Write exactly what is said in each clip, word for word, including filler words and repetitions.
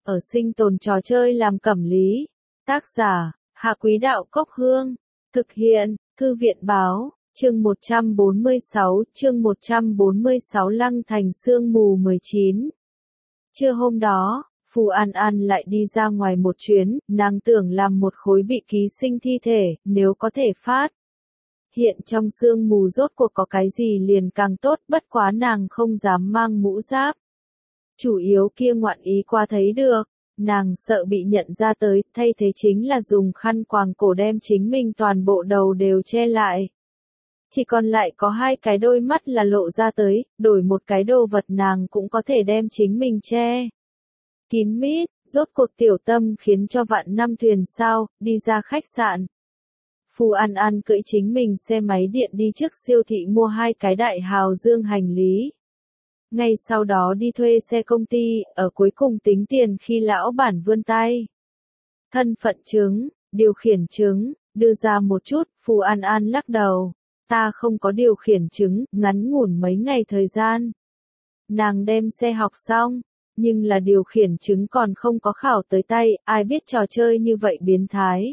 ở sinh tồn trò chơi làm cẩm lý. Tác giả, Hạ Quý Đạo Cốc Hương. Thực hiện, Thư viện Báo, chương một trăm bốn mươi sáu, chương một trăm bốn mươi sáu Lăng Thành sương mù mười chín. Trưa hôm đó, Phù An An lại đi ra ngoài một chuyến, nàng tưởng làm một khối bị ký sinh thi thể, nếu có thể phát hiện trong sương mù rốt cuộc có cái gì liền càng tốt, bất quá nàng không dám mang mũ giáp. Chủ yếu kia ngoạn ý qua thấy được, nàng sợ bị nhận ra tới, thay thế chính là dùng khăn quàng cổ đem chính mình toàn bộ đầu đều che lại. Chỉ còn lại có hai cái đôi mắt là lộ ra tới, đổi một cái đồ vật nàng cũng có thể đem chính mình che kín mít. Rốt cuộc tiểu tâm khiến cho vạn năm thuyền sao, đi ra khách sạn. Phù An An cưỡi chính mình xe máy điện đi trước siêu thị mua hai cái đại hào dương hành lý. Ngay sau đó đi thuê xe công ty, ở cuối cùng tính tiền khi lão bản vươn tay. Thân phận chứng, điều khiển chứng, đưa ra một chút, Phù An An lắc đầu. Ta không có điều khiển chứng, ngắn ngủn mấy ngày thời gian. Nàng đem xe học xong, nhưng là điều khiển chứng còn không có khảo tới tay, ai biết trò chơi như vậy biến thái.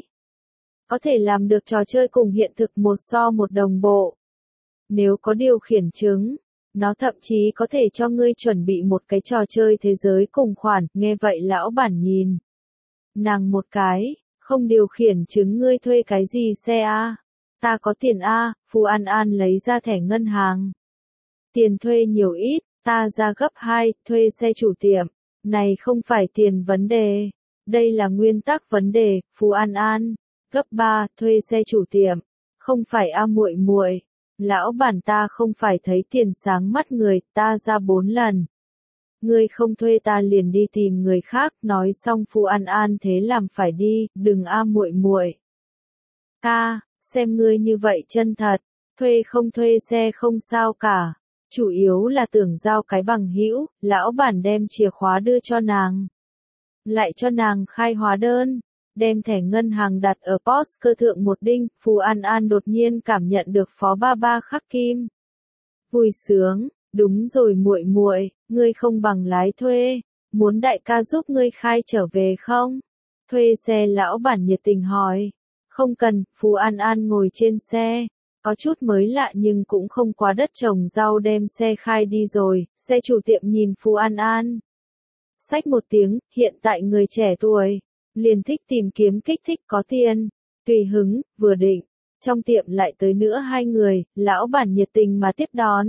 Có thể làm được trò chơi cùng hiện thực một so một đồng bộ. Nếu có điều khiển chứng, nó thậm chí có thể cho ngươi chuẩn bị một cái trò chơi thế giới cùng khoản, nghe vậy lão bản nhìn. Nàng một cái, không điều khiển chứng ngươi thuê cái gì xe a? Ta có tiền a, Phù An An lấy ra thẻ ngân hàng. Tiền thuê nhiều ít, ta ra gấp hai, thuê xe chủ tiệm. Này không phải tiền vấn đề, đây là nguyên tắc vấn đề, Phù An An. Gấp ba, thuê xe chủ tiệm. Không phải a muội muội. Lão bản ta không phải thấy tiền sáng mắt người, ta ra bốn lần. Ngươi không thuê ta liền đi tìm người khác, nói xong Phù An An thế làm phải đi, đừng a muội muội. Ta, xem ngươi như vậy chân thật, thuê không thuê xe không sao cả. Chủ yếu là tưởng giao cái bằng hữu, lão bản đem chìa khóa đưa cho nàng. Lại cho nàng khai hóa đơn. Đem thẻ ngân hàng đặt ở pê o ét cơ thượng một đinh, Phù An An đột nhiên cảm nhận được phó ba ba khắc kim. Vui sướng, đúng rồi muội muội, ngươi không bằng lái thuê, muốn đại ca giúp ngươi khai trở về không? Thuê xe lão bản nhiệt tình hỏi. Không cần, Phù An An ngồi trên xe, có chút mới lạ nhưng cũng không quá đất trồng rau đem xe khai đi rồi, xe chủ tiệm nhìn Phù An An. Xách một tiếng, hiện tại người trẻ tuổi. Liền thích tìm kiếm kích thích có tiền, tùy hứng, vừa định, trong tiệm lại tới nữa hai người, lão bản nhiệt tình mà tiếp đón.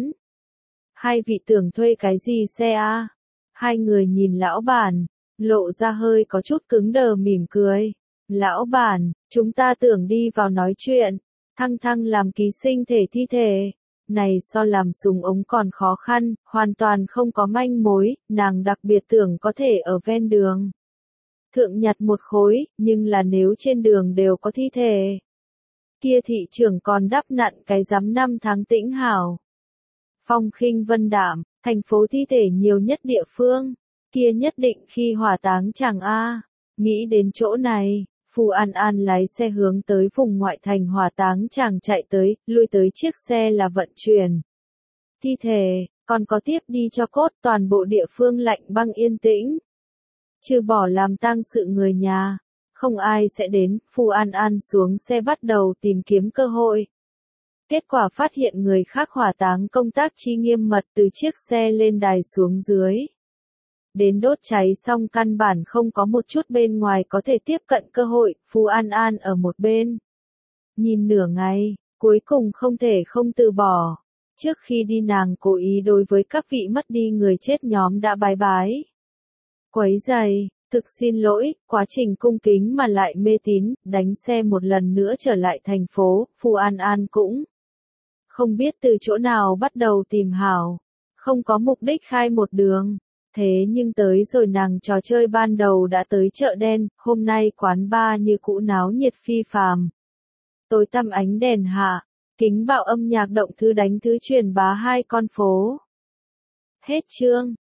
Hai vị tưởng thuê cái gì xe a? Hai người nhìn lão bản, lộ ra hơi có chút cứng đờ mỉm cười. Lão bản, chúng ta tưởng đi vào nói chuyện, Thăng Thăng làm ký sinh thể thi thể. Này so làm súng ống còn khó khăn, hoàn toàn không có manh mối, nàng đặc biệt tưởng có thể ở ven đường. Thượng nhặt một khối, nhưng là nếu trên đường đều có thi thể. Kia thị trưởng còn đắp nặn cái rắm năm tháng tĩnh hảo. Phong khinh vân đạm, thành phố thi thể nhiều nhất địa phương. Kia nhất định khi hỏa táng chẳng a. Nghĩ đến chỗ này, Phù An An lái xe hướng tới vùng ngoại thành hỏa táng chàng chạy tới, lui tới chiếc xe là vận chuyển thi thể, còn có tiếp đi cho cốt, toàn bộ địa phương lạnh băng yên tĩnh. Trừ bỏ làm tang sự người nhà, không ai sẽ đến, Phù An An xuống xe bắt đầu tìm kiếm cơ hội. Kết quả phát hiện người khác hỏa táng công tác chi nghiêm mật từ chiếc xe lên đài xuống dưới. Đến đốt cháy xong căn bản không có một chút bên ngoài có thể tiếp cận cơ hội, Phù An An ở một bên. Nhìn nửa ngày, cuối cùng không thể không từ bỏ. Trước khi đi nàng cố ý đối với các vị mất đi người chết nhóm đã bái bái. Quấy giày, thực xin lỗi, quá trình cung kính mà lại mê tín, đánh xe một lần nữa trở lại thành phố, Phù An An cũng không biết từ chỗ nào bắt đầu tìm hảo, không có mục đích khai một đường, thế nhưng tới rồi nàng trò chơi ban đầu đã tới chợ đen, hôm nay quán bar như cũ náo nhiệt phi phàm. Tối tăm ánh đèn hạ, kính bạo âm nhạc động thứ đánh thứ truyền bá hai con phố. Hết chương.